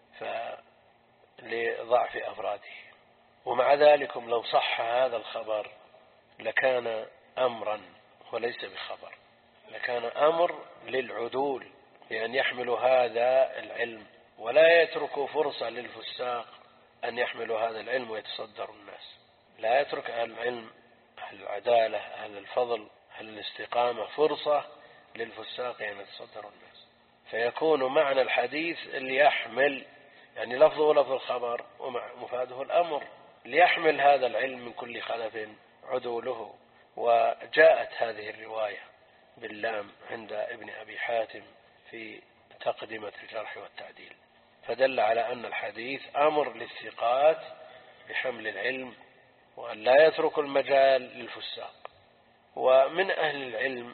فلضعف أفراده. ومع ذلك لو صح هذا الخبر لكان أمرا وليس بخبر، لكان أمر للعدول بأن يحملوا هذا العلم، ولا يتركوا فرصة للفساق أن يحملوا هذا العلم ويتصدروا الناس. لا يترك أهل العلم، أهل العدالة، أهل الفضل، أهل الاستقامة فرصة للفساق أن يتصدروا الناس. فيكون معنى الحديث اللي يحمل، يعني لفظه لفظ الخبر ومفاده الأمر، ليحمل هذا العلم من كل خلف عدوله. وجاءت هذه الرواية باللام عند ابن أبي حاتم في تقدمة الجرح والتعديل، فدل على أن الحديث أمر للثقات بحمل العلم، وأن لا يترك المجال للفساق. ومن أهل العلم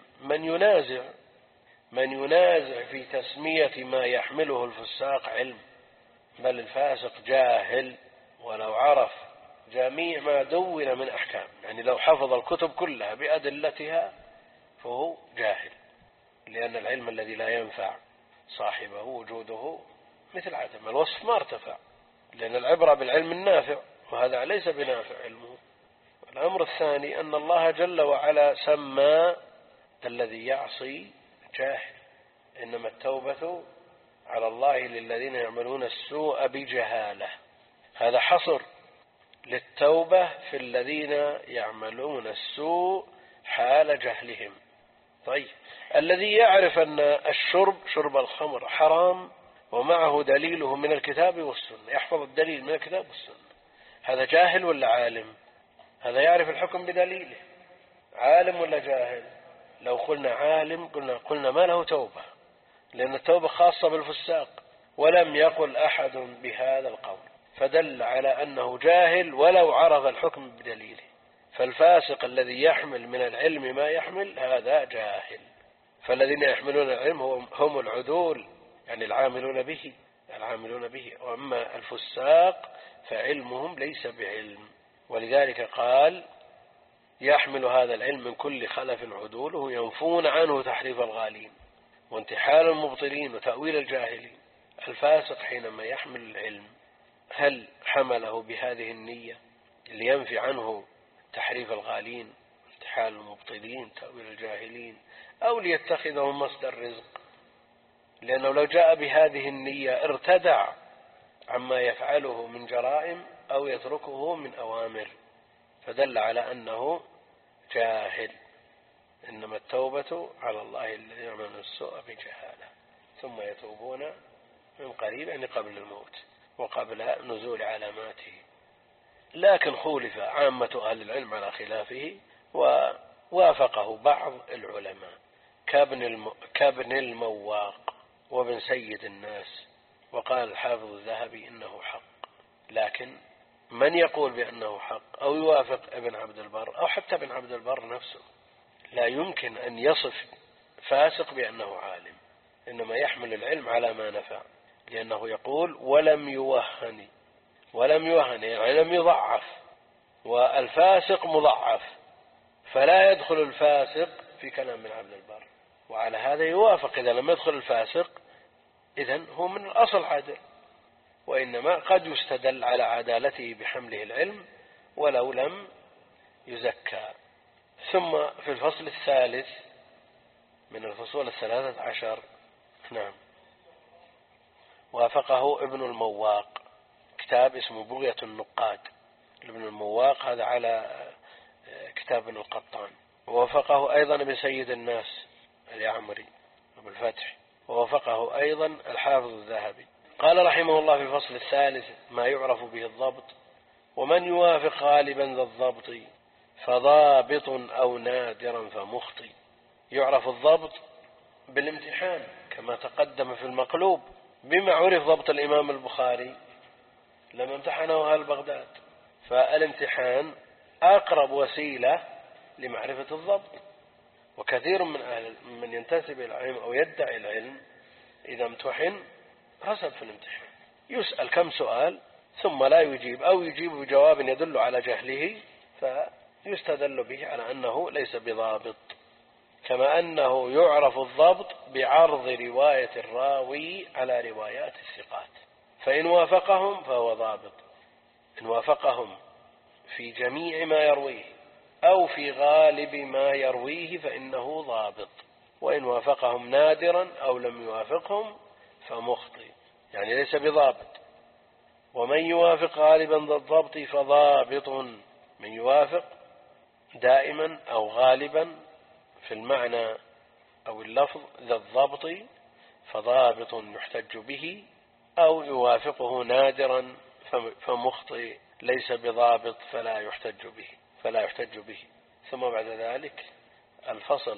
من ينازع في تسمية ما يحمله الفساق علم، بل الفاسق جاهل ولو عرف جميع ما دون من أحكام، يعني لو حفظ الكتب كلها بأدلتها فهو جاهل، لأن العلم الذي لا ينفع صاحبه وجوده مثل عدم الوصف ما ارتفع، لأن العبرة بالعلم النافع، وهذا ليس بنافع علمه. الأمر الثاني أن الله جل وعلا سمى الذي يعصي جاهل، إنما التوبة على الله للذين يعملون السوء بجهالة. هذا حصر للتوبة في الذين يعملون السوء حال جهلهم. طيب، الذي يعرف أن شرب الخمر حرام ومعه دليله من الكتاب والسنة، يحفظ الدليل من الكتاب والسنة، هذا جاهل ولا عالم؟ هذا يعرف الحكم بدليله، عالم ولا جاهل؟ لو قلنا عالم قلنا ما له توبة، لأن التوبة خاصة بالفساق، ولم يقل أحد بهذا القول، فدل على أنه جاهل ولو عرف الحكم بدليله. فالفاسق الذي يحمل من العلم ما يحمل هذا جاهل، فالذين يحملون العلم هم العدول، يعني العاملون به، وأما الفساق فعلمهم ليس بعلم. ولذلك قال يحمل هذا العلم من كل خلف عدوله ينفون عنه تحريف الغالين وانتحال المبطلين وتأويل الجاهلين. الفاسق حينما يحمل العلم هل حمله بهذه النية لينفي عنه تحريف الغالين انتحال المبطلين تأويل الجاهلين، أو ليتخذه مصدر رزق؟ لأنه لو جاء بهذه النية ارتدع عما يفعله من جرائم أو يتركه من أوامر، فدل على أنه جاهل. إنما التوبة على الله الذي يعمل السوء بجهالة ثم يتوبون من قريب، يعني قبل الموت وقبل نزول علاماته. لكن خولف عامة أهل العلم على خلافه، ووافقه بعض العلماء كابن المواق وابن سيد الناس، وقال الحافظ الذهبي إنه حق. لكن من يقول بأنه حق أو يوافق ابن عبد البر أو حتى ابن عبد البر نفسه لا يمكن أن يصف فاسق بأنه عالم، إنما يحمل العلم على ما نفع، لأنه يقول ولم يوهن يعني لم يضعف، والفاسق مضعف، فلا يدخل الفاسق في كلام ابن عبد البر. وعلى هذا يوافق، إذا لم يدخل الفاسق إذن هو من الأصل عادل، وإنما قد يستدل على عدالته بحمله العلم ولو لم يزكى. ثم في الفصل الثالث من الفصول 13 وافقه ابن المواق، كتاب اسمه بغية النقاد. ابن المواق هذا على كتاب ابن القطان. ووافقه أيضا ابن سيد الناس اليعمري بالفتح، ووافقه أيضا الحافظ الذهبي. قال رحمه الله في الفصل الثالث ما يعرف به الضبط: ومن يوافق غالبا ذا الضبط فضابط أو نادرا فمخطي. يعرف الضبط بالامتحان كما تقدم في المقلوب. بما عرف ضبط الإمام البخاري لما امتحنه أهل بغداد، فالامتحان أقرب وسيلة لمعرفة الضبط. وكثير من ينتسب إلى العلم أو يدعي العلم إذا امتحن رسب في الامتحان، يسأل كم سؤال ثم لا يجيب أو يجيب بجواب يدل على جهله، فيستدل به على أنه ليس بضابط. كما أنه يعرف الضبط بعرض رواية الراوي على روايات الثقات، فإن وافقهم فهو ضابط، إن وافقهم في جميع ما يرويه أو في غالب ما يرويه فإنه ضابط، وإن وافقهم نادرا أو لم يوافقهم فمخطئ، يعني ليس بضابط. ومن يوافق غالبا ذا الضبط فضابط، من يوافق دائما أو غالبا في المعنى أو اللفظ ذا الضبط فضابط يحتج به، أو يوافقه نادرا فمخطئ ليس بضابط فلا يحتج به. ثم بعد ذلك الفصل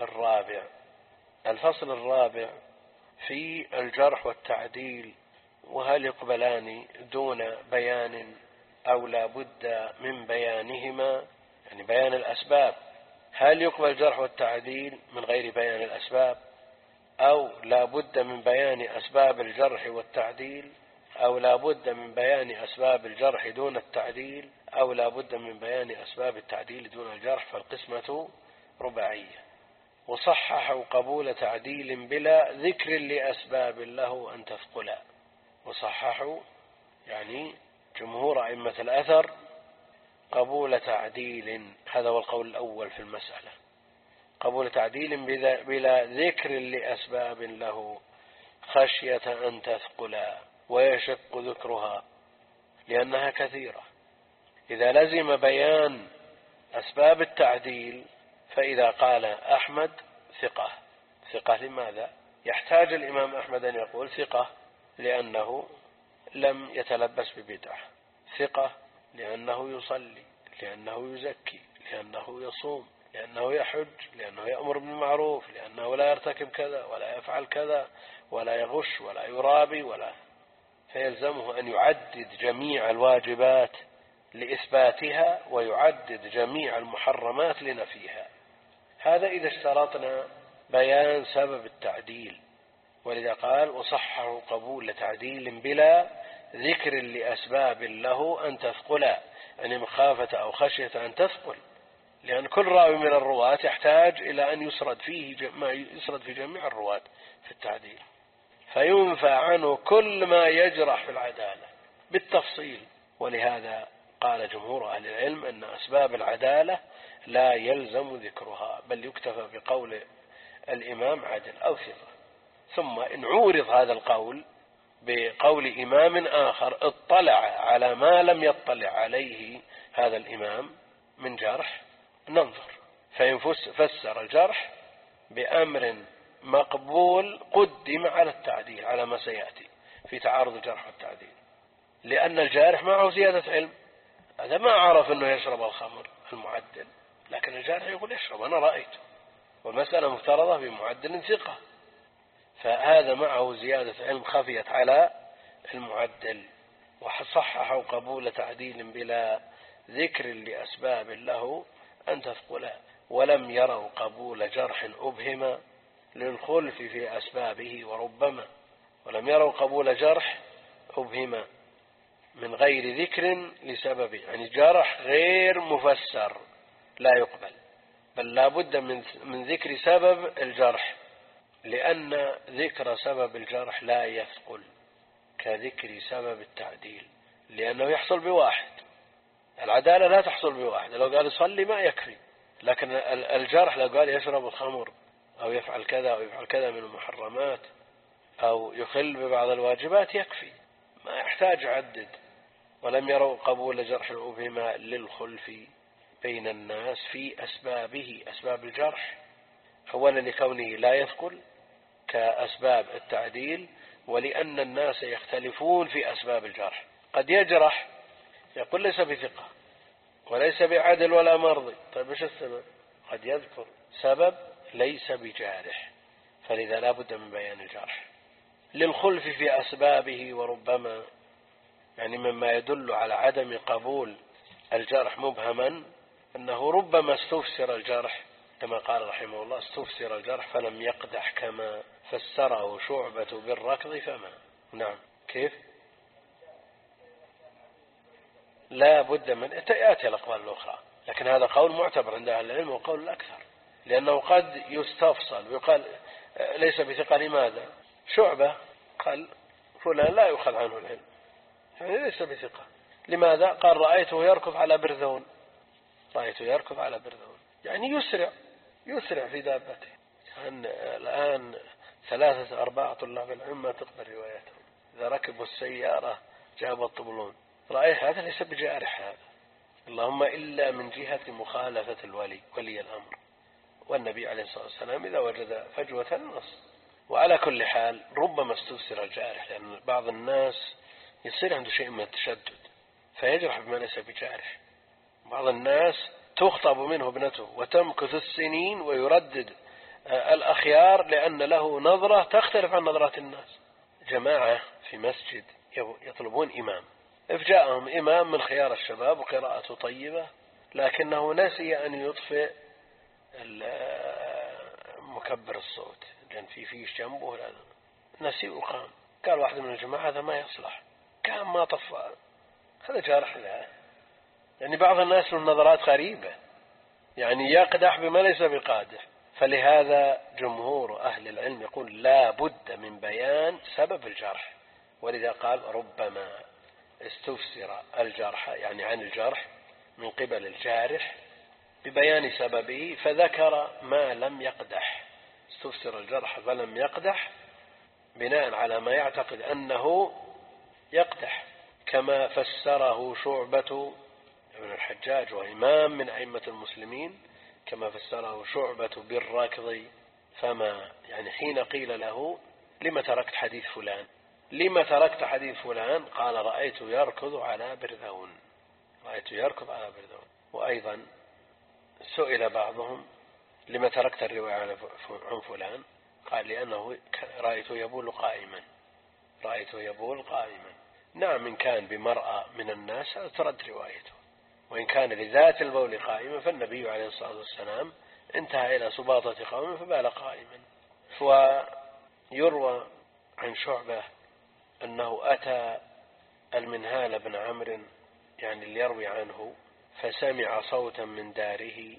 الرابع في الجرح والتعديل، وهل يقبلان دون بيان أو لا بد من بيانهما، يعني بيان الأسباب. هل يقبل الجرح والتعديل من غير بيان الأسباب، أو لا بد من بيان أسباب الجرح والتعديل، أو لا بد من بيان أسباب الجرح دون التعديل، أو لا بد من بيان أسباب التعديل دون الجرح؟ فالقسمة رباعية. وصححوا قبول تعديل بلا ذكر لأسباب له أن تثقلا. وصححوا يعني جمهور أئمة الأثر قبول تعديل، هذا هو القول الأول في المسألة، قبول تعديل بلا ذكر لأسباب له خشية أن تثقلا ويشق ذكرها لأنها كثيرة. إذا لزم بيان أسباب التعديل، فإذا قال أحمد ثقة لماذا؟ يحتاج الإمام أحمد أن يقول ثقة لأنه لم يتلبس ببدعة، ثقة لأنه يصلي، لأنه يزكي، لأنه يصوم، لأنه يحج، لأنه يأمر بالمعروف، لأنه لا يرتكب كذا ولا يفعل كذا ولا يغش ولا يرابي فيلزمه أن يعدد جميع الواجبات لإثباتها ويعدد جميع المحرمات لنفيها. هذا إذا اشترطنا بيان سبب التعديل. ولذا قال وصححوا قبول تعديل بلا ذكر لأسباب له أن تثقلا، يعني مخافة أو خشية أن تثقل، لأن كل راوي من الرواة يحتاج إلى أن يسرد فيه ما يسرد في جميع الرواة في التعديل، فينفى عنه كل ما يجرح في العدالة بالتفصيل. ولهذا قال جمهور أهل العلم أن أسباب العدالة لا يلزم ذكرها، بل يكتفى بقول الإمام عدل أو ثقة. ثم إن عورض هذا القول بقول إمام آخر اطلع على ما لم يطلع عليه هذا الإمام من جرح ننظر، فإن فسر الجرح بأمر مقبول قدم على التعديل على ما سيأتي في تعارض الجرح والتعديل، لأن الجارح معه زيادة علم، هذا ما عرف أنه يشرب الخمر المعدل، لكن الجارح يقول يشرب أنا رأيته، والمسألة مفترضة بمعدل ثقة، فهذا معه زيادة علم خفيت على المعدل. وصححوا قبول تعديل بلا ذكر لأسباب له أن تثقلا، ولم يروا قبول جرح أبهم للخلف في أسبابه وربما، ولم يروا قبول جرح أبهم من غير ذكر لسببه، يعني جرح غير مفسر لا يقبل، بل لا بد من ذكر سبب الجرح، لأن ذكر سبب الجرح لا يثقل كذكر سبب التعديل، لأنه يحصل بواحد، العدالة لا تحصل بواحد، لو قال يصلي ما يكفي، لكن الجرح لو قال يشرب الخمر أو يفعل كذا أو يفعل كذا من المحرمات أو يخل ببعض الواجبات يكفي، ما يحتاج يعدد. ولم يروا قبول جرح الأبهم للخلف بين الناس في أسبابه، أسباب الجرح، أولا لكونه لا يثقل كأسباب التعديل، ولأن الناس يختلفون في أسباب الجرح، قد يجرح يقول ليس بثقة وليس بعدل ولا مرضي، طيب ايش السبب؟ قد يذكر سبب ليس بجارح، فلذا لا بد من بيان الجرح. للخلف في أسبابه وربما، يعني مما يدل على عدم قبول الجرح مبهما أنه ربما استفسر الجرح كما قال رحمه الله: استفسر الجرح فلم يقدح كما فسره شعبة بالركض فما. نعم. كيف؟ لا بد من يأتي الأقوال الأخرى، لكن هذا قول معتبر عند أهل العلم وقول الأكثر، لأنه قد يستفصل ويقال ليس بثقة. لماذا؟ شعبة قال فلان لا يؤخذ عنه العلم، يعني ليس بثقة. لماذا؟ قال رأيته يركض على برذون، رأيته يركض على برذون، يعني يسرع في دابته. الآن 3-4 طلاب العلم ما تقبل روايتهم، إذا ركبوا السيارة جابوا الطبلون. رأي هذا ليس بجارح هذا، اللهم إلا من جهة مخالفة ولي الأمر، والنبي عليه الصلاة والسلام إذا وجد فجوة نص. وعلى كل حال ربما استفسر الجارح، لأن بعض الناس يصير عنده شيء من التشدد فيجرح بما ليس بجارح. بعض الناس تخطب منه ابنته وتمكث السنين ويردد الأخيار لأن له نظرة تختلف عن نظرات الناس. جماعة في مسجد يطلبون إمام، إفجاءهم إمام من خيار الشباب وقراءته طيبة، لكنه نسي أن يطفئ مكبر الصوت لأن في فيش جنبه، نسي وقام. قال واحد من الجماعة هذا ما يصلح، كان ما طفأ، هذا جارح له. يعني بعض الناس من نظرات غريبة، يعني يقدح بما ليس بقادح. فلهذا جمهور أهل العلم يقول لا بد من بيان سبب الجرح، ولذا قال ربما استفسر الجرح، يعني عن الجرح من قبل الجارح ببيان سببه فذكر ما لم يقدح. استفسر الجرح فلم يقدح بناء على ما يعتقد أنه يقدح، كما فسره شعبة ابن الحجاج وإمام من أئمة المسلمين، كما فسره شعبة بالركض فما. يعني حين قيل له لما تركت حديث فلان، لما تركت حديث فلان، قال رأيت يركض على برذون، رأيت يركض على برذون. وأيضا سئل بعضهم لما تركت الرواية عن فلان، قال لأنه رأيته يبول قائما، رأيته يبول قائما. نعم، إن كان بمرأة من الناس ترد روايته، وإن كان لذات البول قائما فالنبي عليه الصلاة والسلام انتهى إلى سباطة قوم فبال قائما. ويروى عن شعبة أنه أتى المنهال بن عمرو، يعني اللي يروي عنه، فسمع صوتا من داره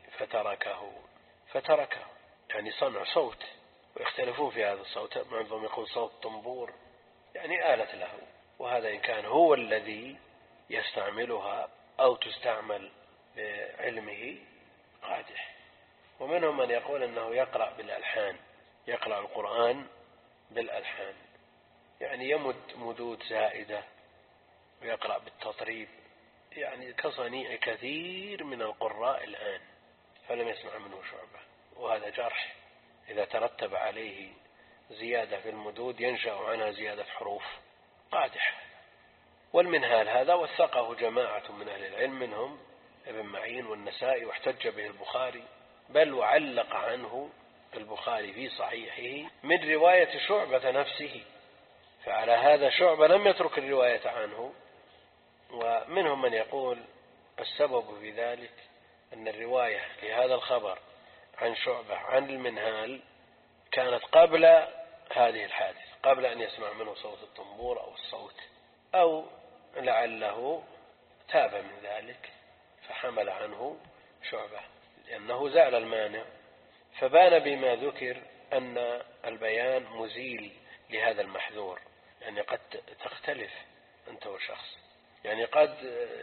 فتركه، يعني صنع صوت، ويختلفون في هذا الصوت، بعضهم يقول صوت طنبور، يعني آلة له، وهذا إن كان هو الذي يستعملها أو تستعمل بعلمه قادح. ومنهم من يقول أنه يقرأ بالألحان، يقرأ القرآن بالألحان، يعني يمد مدود زائدة ويقرأ بالتطريب، يعني كصنيع كثير من القراء الآن، فلم يسمع منه شعبة، وهذا جرح. إذا ترتب عليه زيادة في المدود ينشأ عنها زيادة حروف قادحة. والمنهال هذا وثقه جماعة من أهل العلم منهم ابن معين والنسائي، واحتج به البخاري، بل وعلق عنه البخاري في صحيحه من رواية شعبة نفسه، فعلى هذا شعبة لم يترك الرواية عنه. ومنهم من يقول السبب في ذلك أن الرواية لهذا الخبر عن شعبة عن المنهال كانت قبل هذه الحادثة، قبل أن يسمع منه صوت الطنبور أو الصوت، أو لعله تاب من ذلك فحمل عنه شعبة، لأنه زال المانع. فبان بما ذكر أن البيان مزيل لهذا المحذور، يعني قد تختلف أنت وشخص، يعني قد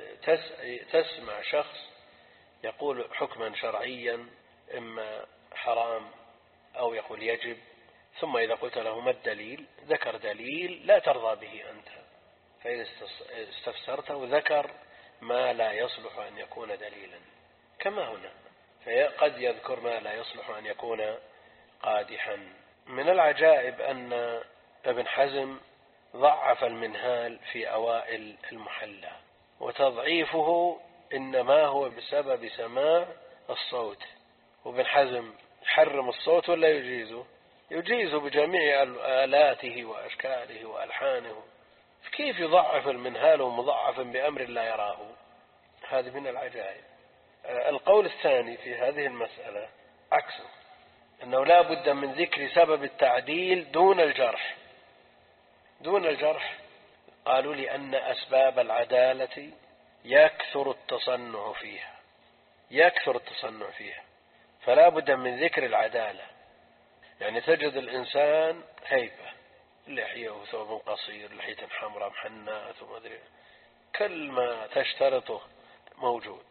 تسمع شخص يقول حكما شرعيا إما حرام أو يقول يجب، ثم إذا قلت له ما الدليل ذكر دليل لا ترضى به أنت، فإذا استفسرته ذكر ما لا يصلح أن يكون دليلا، كما هنا فقد يذكر ما لا يصلح أن يكون قادحا. من العجائب أن ابن حزم ضعف المنهال في أوائل المحلى، وتضعيفه إنما هو بسبب سماع الصوت. وابن حزم يحرم الصوت ولا يجيزه؟ يجيزه بجميع آلاته وأشكاله وألحانه، كيف يضعف المنهال مضعفا بأمر لا يراه؟ هذه من العجائب. القول الثاني في هذه المسألة عكسه، أنه لا بد من ذكر سبب التعديل دون الجرح. دون الجرح قالوا لأن أسباب العدالة يكثر التصنع فيها، فلا بد من ذكر العدالة. يعني تجد الإنسان هيبة، لحية وثوب قصير، لحية حمراء محناة وما أدري، كل ما تشترطه موجود،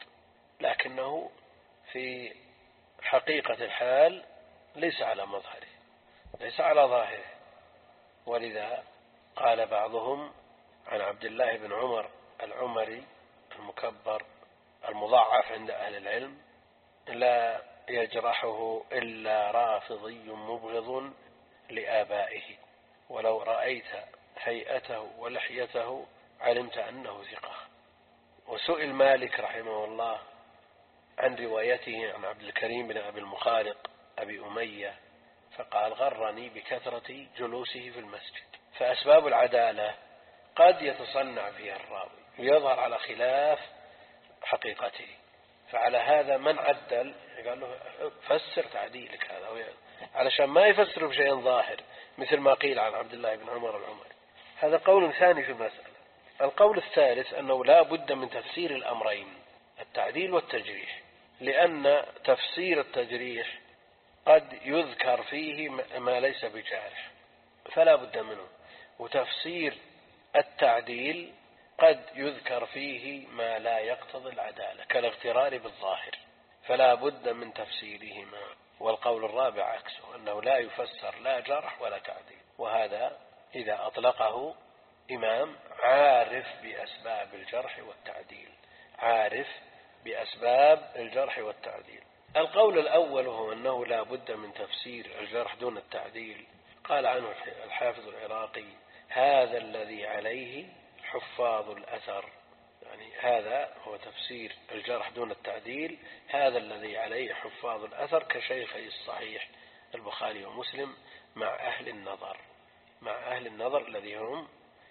لكنه في حقيقة الحال ليس على مظهره، ليس على ظاهره. ولذا قال بعضهم عن عبد الله بن عمر العمري المكبر المضاعف عند أهل العلم: لا يجرحه إلا رافضي مبغض لآبائه، ولو رأيت هيئته ولحيته علمت أنه ثقة. وسئل مالك رحمه الله عن روايته عن عبد الكريم بن أبي المخارق أبي أمية، فقال: غرني بكثرة جلوسه في المسجد. فأسباب العدالة قد يتصنع فيها الراوي ويظهر على خلاف حقيقته، فعلى هذا من عدل قال له فسر تعديلك هذا، علشان ما يفسر بشيء ظاهر مثل ما قيل عن عبد الله بن عمر العمري. هذا قول ثاني في المسألة. القول الثالث أنه لا بد من تفسير الأمرين، التعديل والتجريح، لأن تفسير التجريح قد يذكر فيه ما ليس بجارح فلا بد منه، وتفسير التعديل قد يذكر فيه ما لا يقتضي العدالة كالاغترار بالظاهر، فلا بد من تفسيرهما. والقول الرابع عكسه، أنه لا يفسر لا جرح ولا تعديل، وهذا إذا أطلقه إمام عارف بأسباب الجرح والتعديل، عارف بأسباب الجرح والتعديل. القول الأول هو أنه لا بد من تفسير الجرح دون التعديل. قال عنه الحافظ العراقي: هذا الذي عليه حفاظ الأثر، يعني هذا هو تفسير الجرح دون التعديل، هذا الذي عليه حفاظ الأثر كشيخي الصحيح البخاري ومسلم مع أهل النظر الذي هم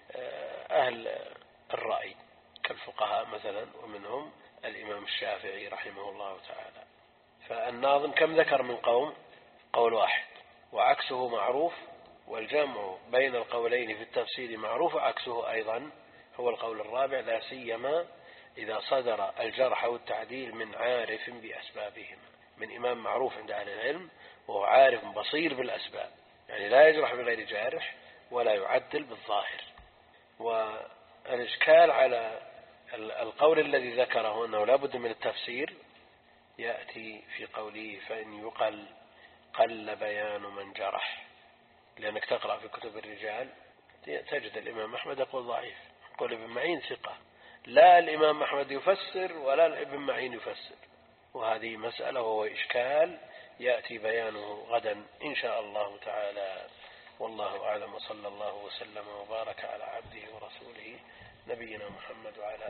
أهل الرأي كالفقهاء مثلا، ومنهم الإمام الشافعي رحمه الله تعالى. فالناظم كم ذكر من قول واحد، وعكسه معروف، والجمع بين القولين في التفسير معروف، وعكسه أيضا هو القول الرابع، لا سيما إذا صدر الجرح والتعديل من عارف بأسبابهما، من إمام معروف عند أهل العلم وهو عارف بصير بالأسباب، يعني لا يجرح بغير جارح ولا يعدل بالظاهر. والإشكال على القول الذي ذكره أنه لا بد من التفسير يأتي في قوله: فإن يقل قل بيان من جرح. لأنك تقرأ في كتب الرجال تجد الإمام أحمد يقول ضعيف، يقول ابن معين ثقة، لا الإمام أحمد يفسر ولا ابن معين يفسر، وهذه مسألة وهو إشكال يأتي بيانه غدا إن شاء الله تعالى. والله أعلم، وصلى الله وسلم وبارك على عبده ورسوله نبينا محمد وعلى